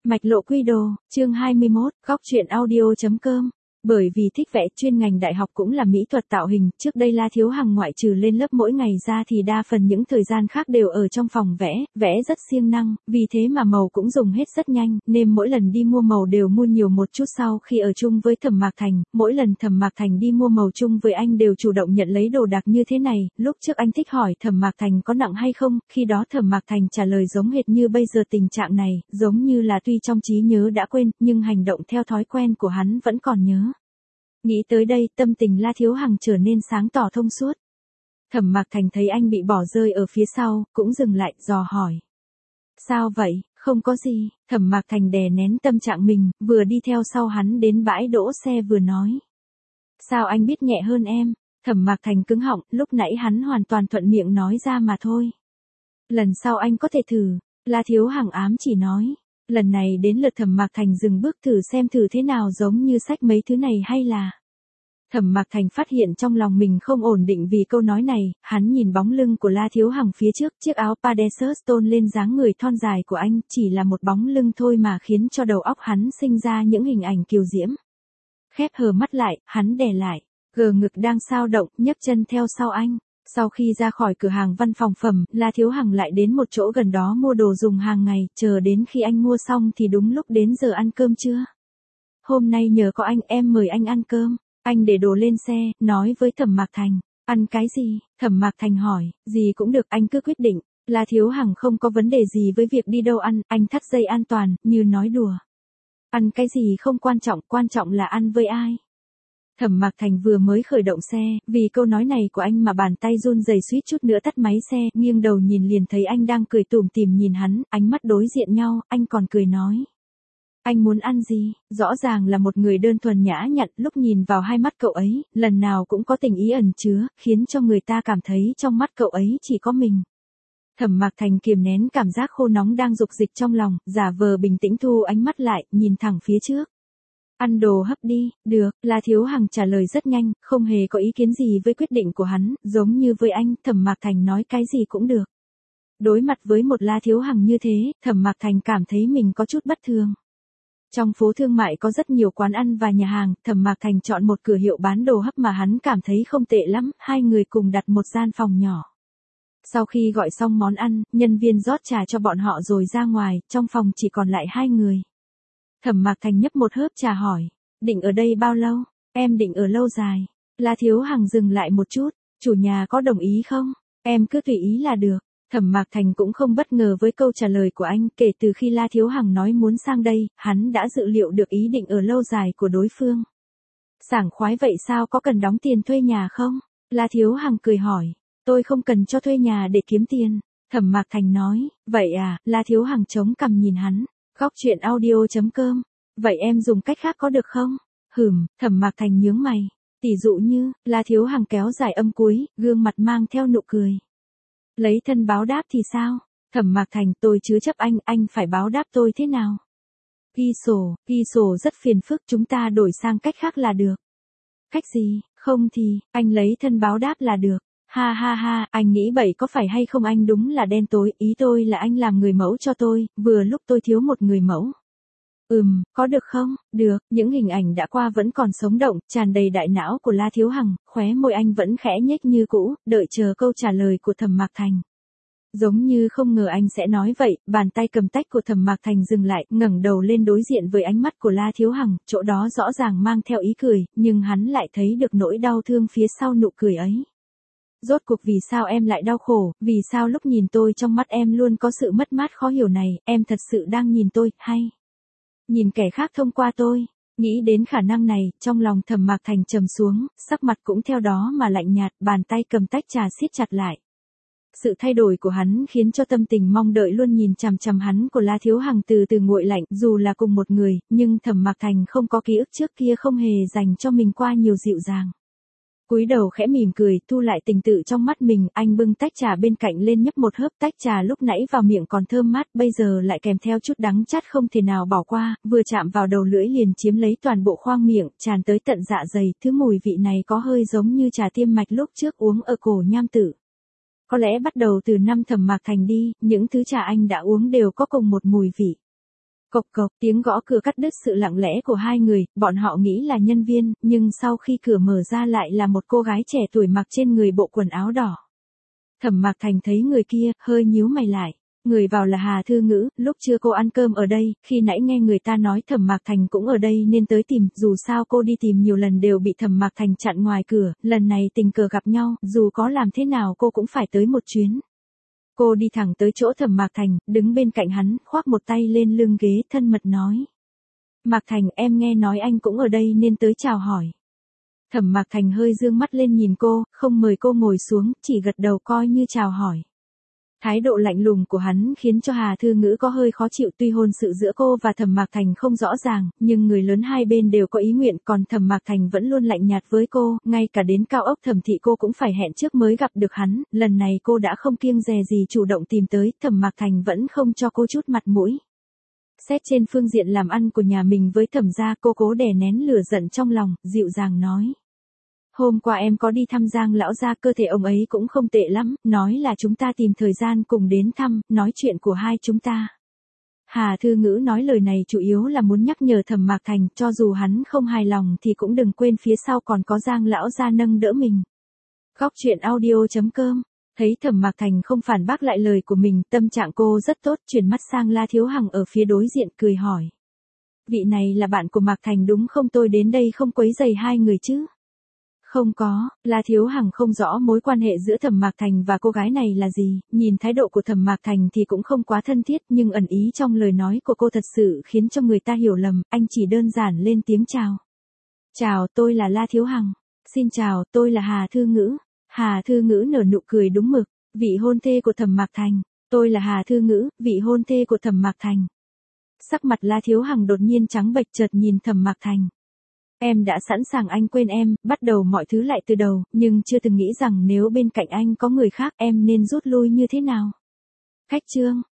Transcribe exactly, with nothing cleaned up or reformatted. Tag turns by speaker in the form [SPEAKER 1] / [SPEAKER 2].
[SPEAKER 1] Mạch lộ quy đồ, chương hai mươi mốt, góc truyện audio.com. Bởi vì thích vẽ, chuyên ngành đại học cũng là mỹ thuật tạo hình, trước đây La Thiếu Hằng ngoại trừ lên lớp mỗi ngày ra thì đa phần những thời gian khác đều ở trong phòng vẽ, vẽ rất siêng năng, vì thế mà màu cũng dùng hết rất nhanh, nên mỗi lần đi mua màu đều mua nhiều một chút. Sau khi ở chung với Thẩm Mạc Thành, mỗi lần Thẩm Mạc Thành đi mua màu chung với anh đều chủ động nhận lấy đồ đạc như thế này, lúc trước anh thích hỏi Thẩm Mạc Thành có nặng hay không, khi đó Thẩm Mạc Thành trả lời giống hệt như bây giờ tình trạng này, giống như là tuy trong trí nhớ đã quên, nhưng hành động theo thói quen của hắn vẫn còn nhớ. Nghĩ tới đây, tâm tình La Thiếu Hằng trở nên sáng tỏ thông suốt. Thẩm Mạc Thành thấy anh bị bỏ rơi ở phía sau, cũng dừng lại, dò hỏi. Sao vậy, không có gì, Thẩm Mạc Thành đè nén tâm trạng mình, vừa đi theo sau hắn đến bãi đỗ xe vừa nói. Sao anh biết nhẹ hơn em? Thẩm Mạc Thành cứng họng, lúc nãy hắn hoàn toàn thuận miệng nói ra mà thôi. Lần sau anh có thể thử, La Thiếu Hằng ám chỉ nói. Lần này đến lượt Thẩm Mạc Thành dừng bước thử xem thử thế nào, giống như xách mấy thứ này hay là... Thẩm Mạc Thành phát hiện trong lòng mình không ổn định vì câu nói này, hắn nhìn bóng lưng của La Thiếu Hằng phía trước, chiếc áo Padesus tôn lên dáng người thon dài của anh, chỉ là một bóng lưng thôi mà khiến cho đầu óc hắn sinh ra những hình ảnh kiều diễm. Khép hờ mắt lại, hắn đè lại, gờ ngực đang xao động, nhấc chân theo sau anh. Sau khi ra khỏi cửa hàng văn phòng phẩm, La Thiếu Hằng lại đến một chỗ gần đó mua đồ dùng hàng ngày, chờ đến khi anh mua xong thì đúng lúc đến giờ ăn cơm trưa. Hôm nay nhờ có anh, em mời anh ăn cơm. Anh để đồ lên xe, nói với Thẩm Mạc Thành. Ăn cái gì? Thẩm Mạc Thành hỏi. Gì cũng được, anh cứ quyết định. La Thiếu Hằng không có vấn đề gì với việc đi đâu ăn, anh thắt dây an toàn, như nói đùa. Ăn cái gì không quan trọng, quan trọng là ăn với ai. Thẩm Mạc Thành vừa mới khởi động xe, vì câu nói này của anh mà bàn tay run rẩy suýt chút nữa tắt máy xe, nghiêng đầu nhìn liền thấy anh đang cười tủm tỉm nhìn hắn, ánh mắt đối diện nhau, anh còn cười nói. Anh muốn ăn gì? Rõ ràng là một người đơn thuần nhã nhặn, lúc nhìn vào hai mắt cậu ấy, lần nào cũng có tình ý ẩn chứa, khiến cho người ta cảm thấy trong mắt cậu ấy chỉ có mình. Thẩm Mạc Thành kiềm nén cảm giác khô nóng đang dục dịch trong lòng, giả vờ bình tĩnh thu ánh mắt lại, nhìn thẳng phía trước. Ăn đồ hấp đi, được, La Thiếu Hằng trả lời rất nhanh, không hề có ý kiến gì với quyết định của hắn, giống như với anh, Thẩm Mạc Thành nói cái gì cũng được. Đối mặt với một La Thiếu Hằng như thế, Thẩm Mạc Thành cảm thấy mình có chút bất thường. Trong phố thương mại có rất nhiều quán ăn và nhà hàng, Thẩm Mạc Thành chọn một cửa hiệu bán đồ hấp mà hắn cảm thấy không tệ lắm, hai người cùng đặt một gian phòng nhỏ. Sau khi gọi xong món ăn, nhân viên rót trà cho bọn họ rồi ra ngoài, trong phòng chỉ còn lại hai người. Thẩm Mạc Thành nhấp một hớp trà hỏi, định ở đây bao lâu? Em định ở lâu dài. La Thiếu Hằng dừng lại một chút, chủ nhà có đồng ý không? Em cứ tùy ý là được. Thẩm Mạc Thành cũng không bất ngờ với câu trả lời của anh, kể từ khi La Thiếu Hằng nói muốn sang đây, hắn đã dự liệu được ý định ở lâu dài của đối phương. Sảng khoái vậy sao, có cần đóng tiền thuê nhà không? La Thiếu Hằng cười hỏi, tôi không cần cho thuê nhà để kiếm tiền. Thẩm Mạc Thành nói, vậy à, La Thiếu Hằng chống cằm nhìn hắn. Góc truyện audio.com. Vậy em dùng cách khác có được không? Hửm, Thẩm Mạc Thành nhướng mày. Tỷ dụ như, La Thiếu Hằng kéo dài âm cuối, gương mặt mang theo nụ cười. Lấy thân báo đáp thì sao? Thẩm Mạc Thành, tôi chứa chấp anh, anh phải báo đáp tôi thế nào? Ghi sổ, ghi sổ rất phiền phức, chúng ta đổi sang cách khác là được. Cách gì? Không thì, anh lấy thân báo đáp là được. Ha ha ha, anh nghĩ bậy có phải hay không, anh đúng là đen tối, ý tôi là anh làm người mẫu cho tôi, vừa lúc tôi thiếu một người mẫu. Ừm, có được không? Được, những hình ảnh đã qua vẫn còn sống động, tràn đầy đại não của La Thiếu Hằng, khóe môi anh vẫn khẽ nhếch như cũ, đợi chờ câu trả lời của Thẩm Mạc Thành. Giống như không ngờ anh sẽ nói vậy, bàn tay cầm tách của Thẩm Mạc Thành dừng lại, ngẩng đầu lên đối diện với ánh mắt của La Thiếu Hằng, chỗ đó rõ ràng mang theo ý cười, nhưng hắn lại thấy được nỗi đau thương phía sau nụ cười ấy. Rốt cuộc vì sao em lại đau khổ, vì sao lúc nhìn tôi trong mắt em luôn có sự mất mát khó hiểu này, em thật sự đang nhìn tôi, hay nhìn kẻ khác thông qua tôi? Nghĩ đến khả năng này, trong lòng Thẩm Mạc Thành trầm xuống, sắc mặt cũng theo đó mà lạnh nhạt, bàn tay cầm tách trà siết chặt lại. Sự thay đổi của hắn khiến cho tâm tình mong đợi luôn nhìn chằm chằm hắn của La Thiếu Hằng từ từ nguội lạnh, dù là cùng một người, nhưng Thẩm Mạc Thành không có ký ức trước kia không hề dành cho mình qua nhiều dịu dàng. Cúi đầu khẽ mỉm cười, thu lại tình tự trong mắt mình, anh bưng tách trà bên cạnh lên nhấp một hớp, tách trà lúc nãy vào miệng còn thơm mát, bây giờ lại kèm theo chút đắng chát không thể nào bỏ qua, vừa chạm vào đầu lưỡi liền chiếm lấy toàn bộ khoang miệng, tràn tới tận dạ dày, thứ mùi vị này có hơi giống như trà tiêm mạch lúc trước uống ở cổ nham tử. Có lẽ bắt đầu từ năm Thẩm Mạc Thành đi, những thứ trà anh đã uống đều có cùng một mùi vị. Cộc cộc, tiếng gõ cửa cắt đứt sự lặng lẽ của hai người, bọn họ nghĩ là nhân viên, nhưng sau khi cửa mở ra lại là một cô gái trẻ tuổi mặc trên người bộ quần áo đỏ. Thẩm Mạc Thành thấy người kia, hơi nhíu mày lại. Người vào là Hà Thư Ngữ, lúc trưa cô ăn cơm ở đây, khi nãy nghe người ta nói Thẩm Mạc Thành cũng ở đây nên tới tìm, dù sao cô đi tìm nhiều lần đều bị Thẩm Mạc Thành chặn ngoài cửa, lần này tình cờ gặp nhau, dù có làm thế nào cô cũng phải tới một chuyến. Cô đi thẳng tới chỗ Thẩm Mạc Thành, đứng bên cạnh hắn, khoác một tay lên lưng ghế thân mật nói. Mạc Thành, em nghe nói anh cũng ở đây nên tới chào hỏi. Thẩm Mạc Thành hơi dương mắt lên nhìn cô, không mời cô ngồi xuống, chỉ gật đầu coi như chào hỏi. Thái độ lạnh lùng của hắn khiến cho Hà Thư Ngữ có hơi khó chịu, tuy hôn sự giữa cô và Thẩm Mạc Thành không rõ ràng, nhưng người lớn hai bên đều có ý nguyện, còn Thẩm Mạc Thành vẫn luôn lạnh nhạt với cô, ngay cả đến cao ốc Thẩm thị cô cũng phải hẹn trước mới gặp được hắn, lần này cô đã không kiêng dè gì chủ động tìm tới, Thẩm Mạc Thành vẫn không cho cô chút mặt mũi. Xét trên phương diện làm ăn của nhà mình với Thẩm gia, cô cố đè nén lửa giận trong lòng, dịu dàng nói. Hôm qua em có đi thăm Giang lão gia, cơ thể ông ấy cũng không tệ lắm, nói là chúng ta tìm thời gian cùng đến thăm, nói chuyện của hai chúng ta. Hà Thư Ngữ nói lời này chủ yếu là muốn nhắc nhở Thẩm Mạc Thành, cho dù hắn không hài lòng thì cũng đừng quên phía sau còn có Giang lão gia nâng đỡ mình. Góc truyện audio chấm com. Thấy Thẩm Mạc Thành không phản bác lại lời của mình, tâm trạng cô rất tốt, chuyển mắt sang La Thiếu Hằng ở phía đối diện cười hỏi. Vị này là bạn của Mạc Thành đúng không, tôi đến đây không quấy rầy hai người chứ? Không có, La Thiếu Hằng không rõ mối quan hệ giữa Thẩm Mạc Thành và cô gái này là gì, nhìn thái độ của Thẩm Mạc Thành thì cũng không quá thân thiết, nhưng ẩn ý trong lời nói của cô thật sự khiến cho người ta hiểu lầm, anh chỉ đơn giản lên tiếng chào. Chào, tôi là La Thiếu Hằng. Xin chào, tôi là Hà Thư Ngữ. Hà Thư Ngữ nở nụ cười đúng mực, vị hôn thê của Thẩm Mạc Thành. Tôi là Hà Thư Ngữ, vị hôn thê của Thẩm Mạc Thành. Sắc mặt La Thiếu Hằng đột nhiên trắng bệch, chợt nhìn Thẩm Mạc Thành. Em đã sẵn sàng anh quên em, bắt đầu mọi thứ lại từ đầu, nhưng chưa từng nghĩ rằng nếu bên cạnh anh có người khác em nên rút lui như thế nào. Khách trương,